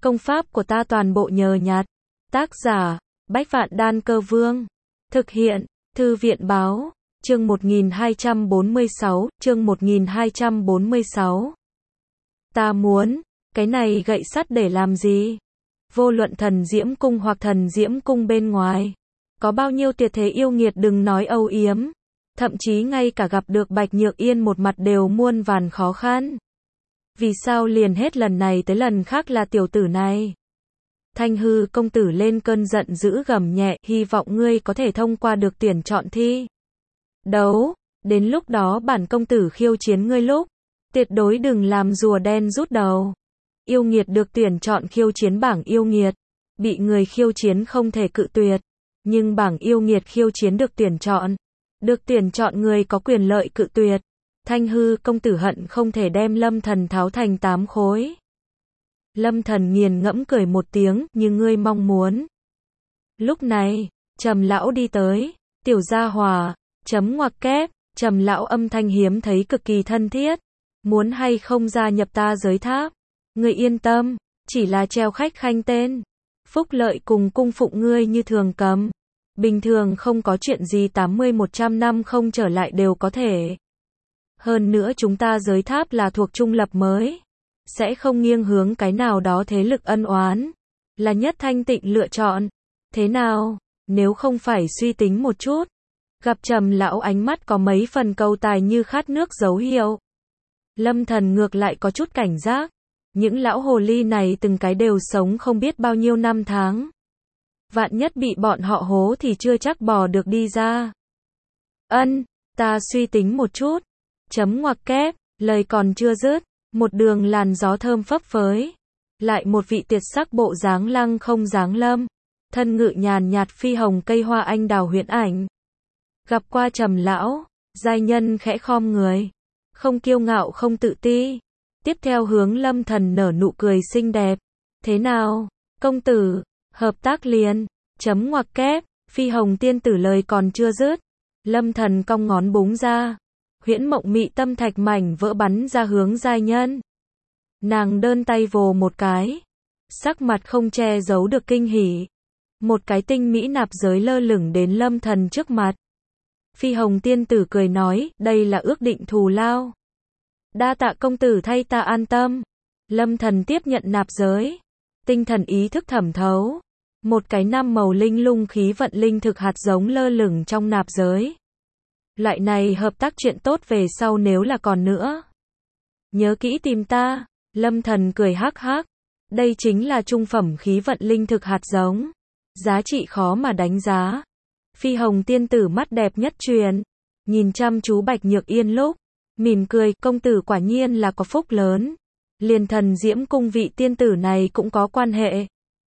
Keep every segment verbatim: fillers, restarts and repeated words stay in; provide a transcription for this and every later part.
Công pháp của ta toàn bộ nhờ nhặt. Tác giả, Bách Vạn Đan Cơ Vương. Thực hiện, Thư viện Báo. Chương một nghìn hai trăm bốn mươi sáu, chương một nghìn hai trăm bốn mươi sáu. Ta muốn, cái này gậy sắt để làm gì? Vô luận Thần Diễm Cung hoặc Thần Diễm Cung bên ngoài, có bao nhiêu tuyệt thế yêu nghiệt đừng nói âu yếm, thậm chí ngay cả gặp được Bạch Nhược Yên một mặt đều muôn vàn khó khăn. Vì sao liền hết lần này tới lần khác là tiểu tử này? Thanh Hư công tử lên cơn giận dữ gầm nhẹ, hy vọng ngươi có thể thông qua được tuyển chọn thi đấu, đến lúc đó bản công tử khiêu chiến ngươi lúc, tuyệt đối đừng làm rùa đen rút đầu. Yêu nghiệt được tuyển chọn khiêu chiến bảng yêu nghiệt, bị người khiêu chiến không thể cự tuyệt, nhưng bảng yêu nghiệt khiêu chiến được tuyển chọn, được tuyển chọn người có quyền lợi cự tuyệt. Thanh Hư công tử hận không thể đem Lâm Thần tháo thành tám khối. Lâm Thần nghiền ngẫm cười một tiếng, như ngươi mong muốn. Lúc này, Trầm lão đi tới, tiểu gia hòa, chấm ngoặc kép, Trầm lão âm thanh hiếm thấy cực kỳ thân thiết. Muốn hay không gia nhập ta giới tháp? Ngươi yên tâm, chỉ là treo khách khanh tên. Phúc lợi cùng cung phụng ngươi như thường cầm. Bình thường không có chuyện gì tám mươi một trăm năm không trở lại đều có thể. Hơn nữa chúng ta giới tháp là thuộc trung lập mới, sẽ không nghiêng hướng cái nào đó thế lực ân oán, là nhất thanh tịnh lựa chọn. Thế nào, nếu không phải suy tính một chút? Gặp Trầm lão ánh mắt có mấy phần cầu tài như khát nước dấu hiệu. Lâm Thần ngược lại có chút cảnh giác. Những lão hồ ly này từng cái đều sống không biết bao nhiêu năm tháng. Vạn nhất bị bọn họ hố thì chưa chắc bò được đi ra. Ân, ta suy tính một chút. Chấm ngoặc kép, lời còn chưa dứt, một đường làn gió thơm phấp phới. Lại một vị tuyệt sắc bộ dáng lăng không dáng lâm. Thân ngự nhàn nhạt phi hồng cây hoa anh đào huyễn ảnh. Gặp qua Trầm lão, giai nhân khẽ khom người. Không kiêu ngạo không tự ti. Tiếp theo hướng Lâm Thần nở nụ cười xinh đẹp. Thế nào, công tử, hợp tác liền. Chấm ngoặc kép, phi hồng tiên tử lời còn chưa dứt. Lâm Thần cong ngón búng ra. Huyễn mộng mị tâm thạch mảnh vỡ bắn ra hướng giai nhân. Nàng đơn tay vồ một cái. Sắc mặt không che giấu được kinh hỉ. Một cái tinh mỹ nạp giới lơ lửng đến Lâm Thần trước mặt. Phi hồng tiên tử cười nói, đây là ước định thù lao. Đa tạ công tử thay ta an tâm. Lâm Thần tiếp nhận nạp giới. Tinh thần ý thức thẩm thấu. Một cái năm màu linh lung khí vận linh thực hạt giống lơ lửng trong nạp giới. Loại này hợp tác chuyện tốt về sau nếu là còn nữa. Nhớ kỹ tìm ta. Lâm Thần cười hắc hắc. Đây chính là trung phẩm khí vận linh thực hạt giống. Giá trị khó mà đánh giá. Phi hồng tiên tử mắt đẹp nhất truyền. Nhìn chăm chú Bạch Nhược Yên lúc. Mỉm cười, công tử quả nhiên là có phúc lớn. Liền Thần Diễm Cung vị tiên tử này cũng có quan hệ.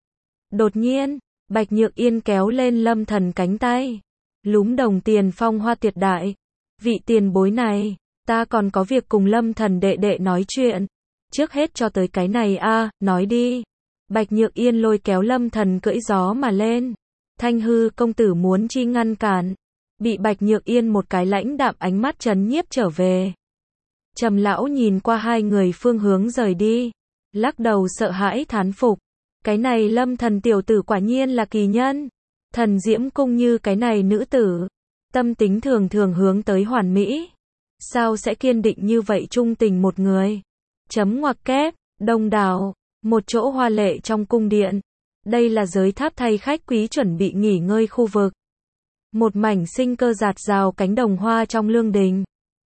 Đột nhiên, Bạch Nhược Yên kéo lên Lâm Thần cánh tay. Lúm đồng tiền phong hoa tuyệt đại. Vị tiền bối này, ta còn có việc cùng Lâm Thần đệ đệ nói chuyện. Trước hết cho tới cái này a, à, nói đi. Bạch Nhược Yên lôi kéo Lâm Thần cưỡi gió mà lên. Thanh Hư công tử muốn chi ngăn cản. Bị Bạch Nhược Yên một cái lãnh đạm ánh mắt trấn nhiếp trở về. Trầm lão nhìn qua hai người phương hướng rời đi. Lắc đầu sợ hãi thán phục. Cái này Lâm Thần tiểu tử quả nhiên là kỳ nhân. Thần Diễm Cung như cái này nữ tử. Tâm tính thường thường hướng tới hoàn mỹ. Sao sẽ kiên định như vậy trung tình một người. Chấm ngoặc kép, đông đảo. Một chỗ hoa lệ trong cung điện. Đây là giới tháp thay khách quý chuẩn bị nghỉ ngơi khu vực. Một mảnh sinh cơ rạt rào cánh đồng hoa trong lương đình.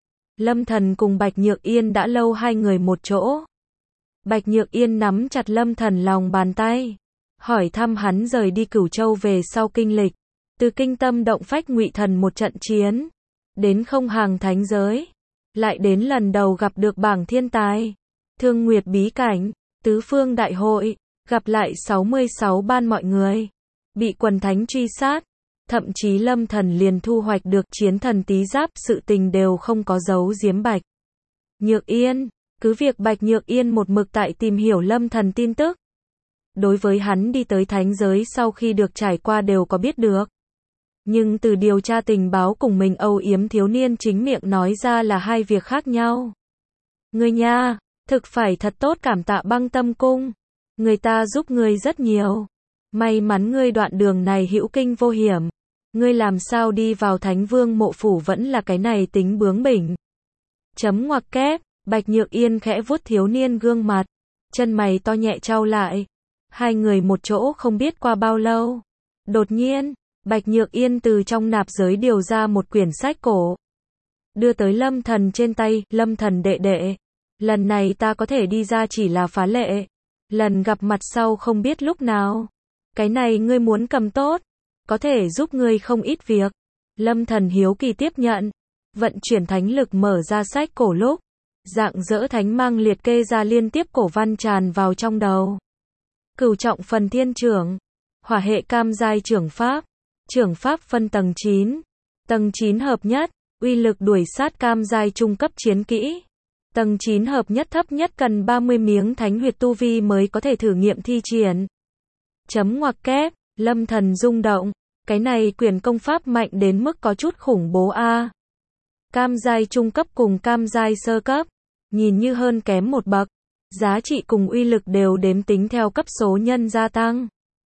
Lâm Thần cùng Bạch Nhược Yên đã lâu hai người một chỗ. Bạch Nhược Yên nắm chặt Lâm Thần lòng bàn tay. Hỏi thăm hắn rời đi Cửu Châu về sau kinh lịch. Từ kinh tâm động phách Ngụy Thần một trận chiến. Đến không hàng thánh giới. Lại đến lần đầu gặp được bảng thiên tài. Thương Nguyệt bí cảnh. Tứ phương đại hội. Gặp lại sáu mươi sáu ban mọi người. Bị quần thánh truy sát. Thậm chí Lâm Thần liền thu hoạch được chiến thần tí giáp, sự tình đều không có giấu giếm Bạch Nhược Yên. Cứ việc Bạch Nhược Yên một mực tại tìm hiểu Lâm Thần tin tức. Đối với hắn đi tới thánh giới sau khi được trải qua đều có biết được. Nhưng từ điều tra tình báo cùng mình âu yếm thiếu niên chính miệng nói ra là hai việc khác nhau. Ngươi nha, thực phải thật tốt cảm tạ Băng Tâm Cung. Người ta giúp ngươi rất nhiều. May mắn ngươi đoạn đường này hữu kinh vô hiểm. Ngươi làm sao đi vào Thánh Vương mộ phủ vẫn là cái này tính bướng bỉnh. Chấm ngoặc kép, Bạch Nhược Yên khẽ vuốt thiếu niên gương mặt. Chân mày to nhẹ trao lại. Hai người một chỗ không biết qua bao lâu. Đột nhiên, Bạch Nhược Yên từ trong nạp giới điều ra một quyển sách cổ. Đưa tới Lâm Thần trên tay, Lâm Thần đệ đệ. Lần này ta có thể đi ra chỉ là phá lệ. Lần gặp mặt sau không biết lúc nào. Cái này ngươi muốn cầm tốt. Có thể giúp ngươi không ít việc. Lâm Thần hiếu kỳ tiếp nhận. Vận chuyển thánh lực mở ra sách cổ lúc. Dạng dỡ thánh mang liệt kê ra liên tiếp cổ văn tràn vào trong đầu. Cửu trọng phần thiên trưởng. Hỏa hệ cam giai trưởng pháp. Trưởng pháp phân tầng chín. Tầng chín hợp nhất. Uy lực đuổi sát cam giai trung cấp chiến kỹ. Tầng chín hợp nhất thấp nhất cần ba mươi miếng thánh huyệt tu vi mới có thể thử nghiệm thi triển. Chấm ngoặc kép, Lâm Thần rung động. Cái này quyển công pháp mạnh đến mức có chút khủng bố a. Cam giai trung cấp cùng cam giai sơ cấp. Nhìn như hơn kém một bậc. Giá trị cùng uy lực đều đếm tính theo cấp số nhân gia tăng.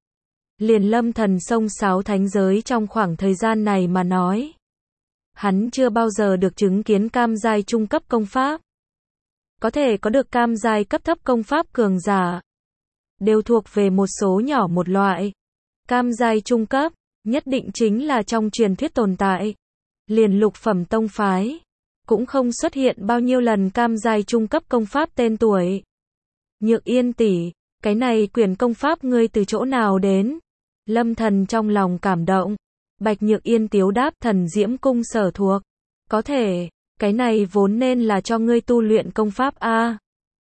Liền Lâm Thần xông xáo thánh giới trong khoảng thời gian này mà nói. Hắn chưa bao giờ được chứng kiến cam giai trung cấp công pháp. Có thể có được cam giai cấp thấp công pháp cường giả. Đều thuộc về một số nhỏ một loại. Cam giai trung cấp, nhất định chính là trong truyền thuyết tồn tại. Liền lục phẩm tông phái. Cũng không xuất hiện bao nhiêu lần cam giai trung cấp công pháp tên tuổi. Nhược Yên tỷ, cái này quyển công pháp ngươi từ chỗ nào đến? Lâm Thần trong lòng cảm động. Bạch Nhược Yên tiếu đáp Thần Diễm Cung sở thuộc. Có thể, cái này vốn nên là cho ngươi tu luyện công pháp a.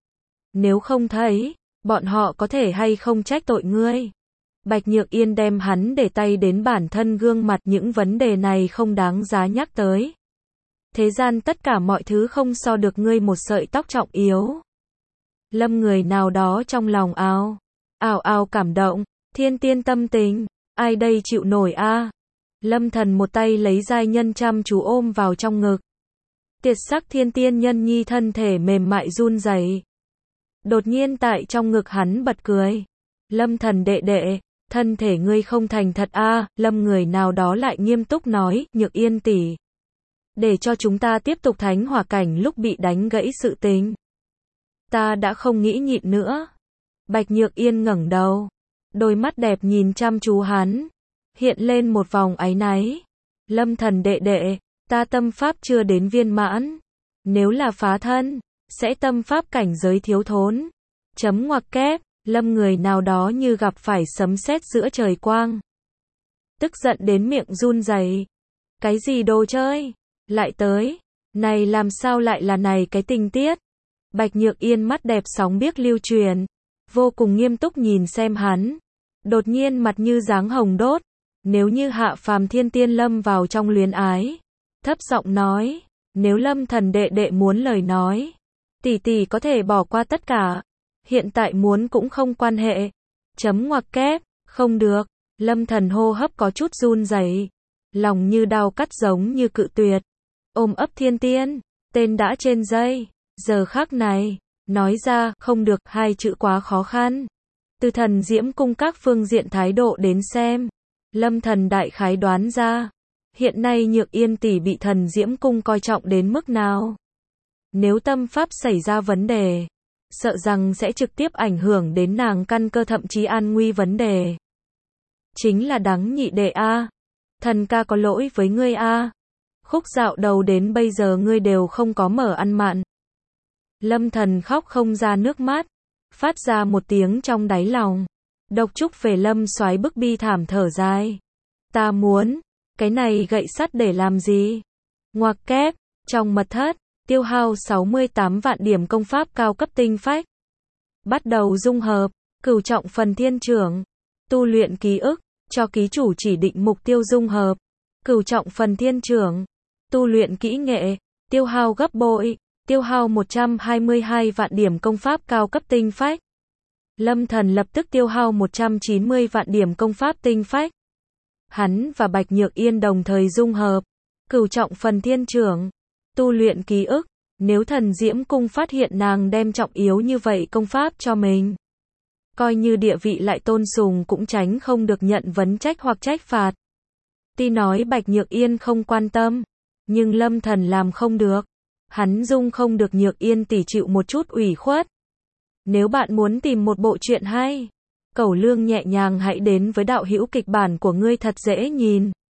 Nếu không thấy, bọn họ có thể hay không trách tội ngươi. Bạch Nhược Yên đem hắn để tay đến bản thân gương mặt, những vấn đề này không đáng giá nhắc tới. Thế gian tất cả mọi thứ không so được ngươi một sợi tóc trọng yếu. Lâm người nào đó trong lòng ào, ào ào cảm động, thiên tiên tâm tình, ai đây chịu nổi a? Lâm Thần một tay lấy giai nhân chăm chú ôm vào trong ngực. Tiệt sắc thiên tiên nhân nhi thân thể mềm mại run rẩy. Đột nhiên tại trong ngực hắn bật cười. Lâm Thần đệ đệ, thân thể ngươi không thành thật a. Lâm người nào đó lại nghiêm túc nói, Nhược Yên tỷ, để cho chúng ta tiếp tục thánh hỏa cảnh lúc bị đánh gãy sự tình. Ta đã không nghĩ nhịn nữa. Bạch Nhược Yên ngẩng đầu, đôi mắt đẹp nhìn chăm chú hắn, hiện lên một vòng áy náy. Lâm Thần đệ đệ, ta tâm pháp chưa đến viên mãn. Nếu là phá thân, sẽ tâm pháp cảnh giới thiếu thốn. Chấm ngoặc kép, Lâm người nào đó như gặp phải sấm sét giữa trời quang. Tức giận đến miệng run rẩy. Cái gì đồ chơi? Lại tới. Này làm sao lại là này cái tình tiết? Bạch Nhược Yên mắt đẹp sóng biếc lưu truyền. Vô cùng nghiêm túc nhìn xem hắn. Đột nhiên mặt như dáng hồng đốt. Nếu như hạ phàm thiên tiên lâm vào trong luyến ái. Thấp giọng nói. Nếu Lâm Thần đệ đệ muốn lời nói. Tỷ tỷ có thể bỏ qua tất cả. Hiện tại muốn cũng không quan hệ. Chấm ngoặc kép. Không được. Lâm Thần hô hấp có chút run rẩy. Lòng như đau cắt giống như cự tuyệt. Ôm ấp thiên tiên. Tên đã trên dây. Giờ khắc này. Nói ra không được hai chữ quá khó khăn. Từ Thần Diễm Cung các phương diện thái độ đến xem. Lâm Thần đại khái đoán ra. Hiện nay Nhược Yên tỷ bị Thần Diễm Cung coi trọng đến mức nào. Nếu tâm pháp xảy ra vấn đề. Sợ rằng sẽ trực tiếp ảnh hưởng đến nàng căn cơ thậm chí an nguy vấn đề. Chính là đắng nhị đệ a. Thần ca có lỗi với ngươi a. Khúc dạo đầu đến bây giờ ngươi đều không có mở ăn mặn. Lâm Thần khóc không ra nước mắt. Phát ra một tiếng trong đáy lòng. Độc Trúc về Lâm Soái bức bi thảm thở dài. Ta muốn. Cái này gậy sắt để làm gì? Ngoặc kép. Trong mật thất. Tiêu hao sáu mươi tám vạn điểm công pháp cao cấp tinh phách. Bắt đầu dung hợp. Cửu trọng phần thiên trưởng. Tu luyện ký ức. Cho ký chủ chỉ định mục tiêu dung hợp. Cửu trọng phần thiên trưởng. Tu luyện kỹ nghệ. Tiêu hao gấp bội. Tiêu hao một trăm hai mươi hai vạn điểm công pháp cao cấp tinh phách. Lâm Thần lập tức tiêu hao một trăm chín mươi vạn điểm công pháp tinh phách. Hắn và Bạch Nhược Yên đồng thời dung hợp. Cửu trọng phần thiên trưởng. Tu luyện ký ức. Nếu Thần Diễm Cung phát hiện nàng đem trọng yếu như vậy công pháp cho mình. Coi như địa vị lại tôn sùng cũng tránh không được nhận vấn trách hoặc trách phạt. Tuy nói Bạch Nhược Yên không quan tâm, nhưng Lâm Thần làm không được. Hắn dung không được Nhược Yên tỷ chịu một chút ủy khuất. Nếu bạn muốn tìm một bộ truyện hay, Cẩu Lương nhẹ nhàng hãy đến với đạo hữu kịch bản của ngươi thật dễ nhìn.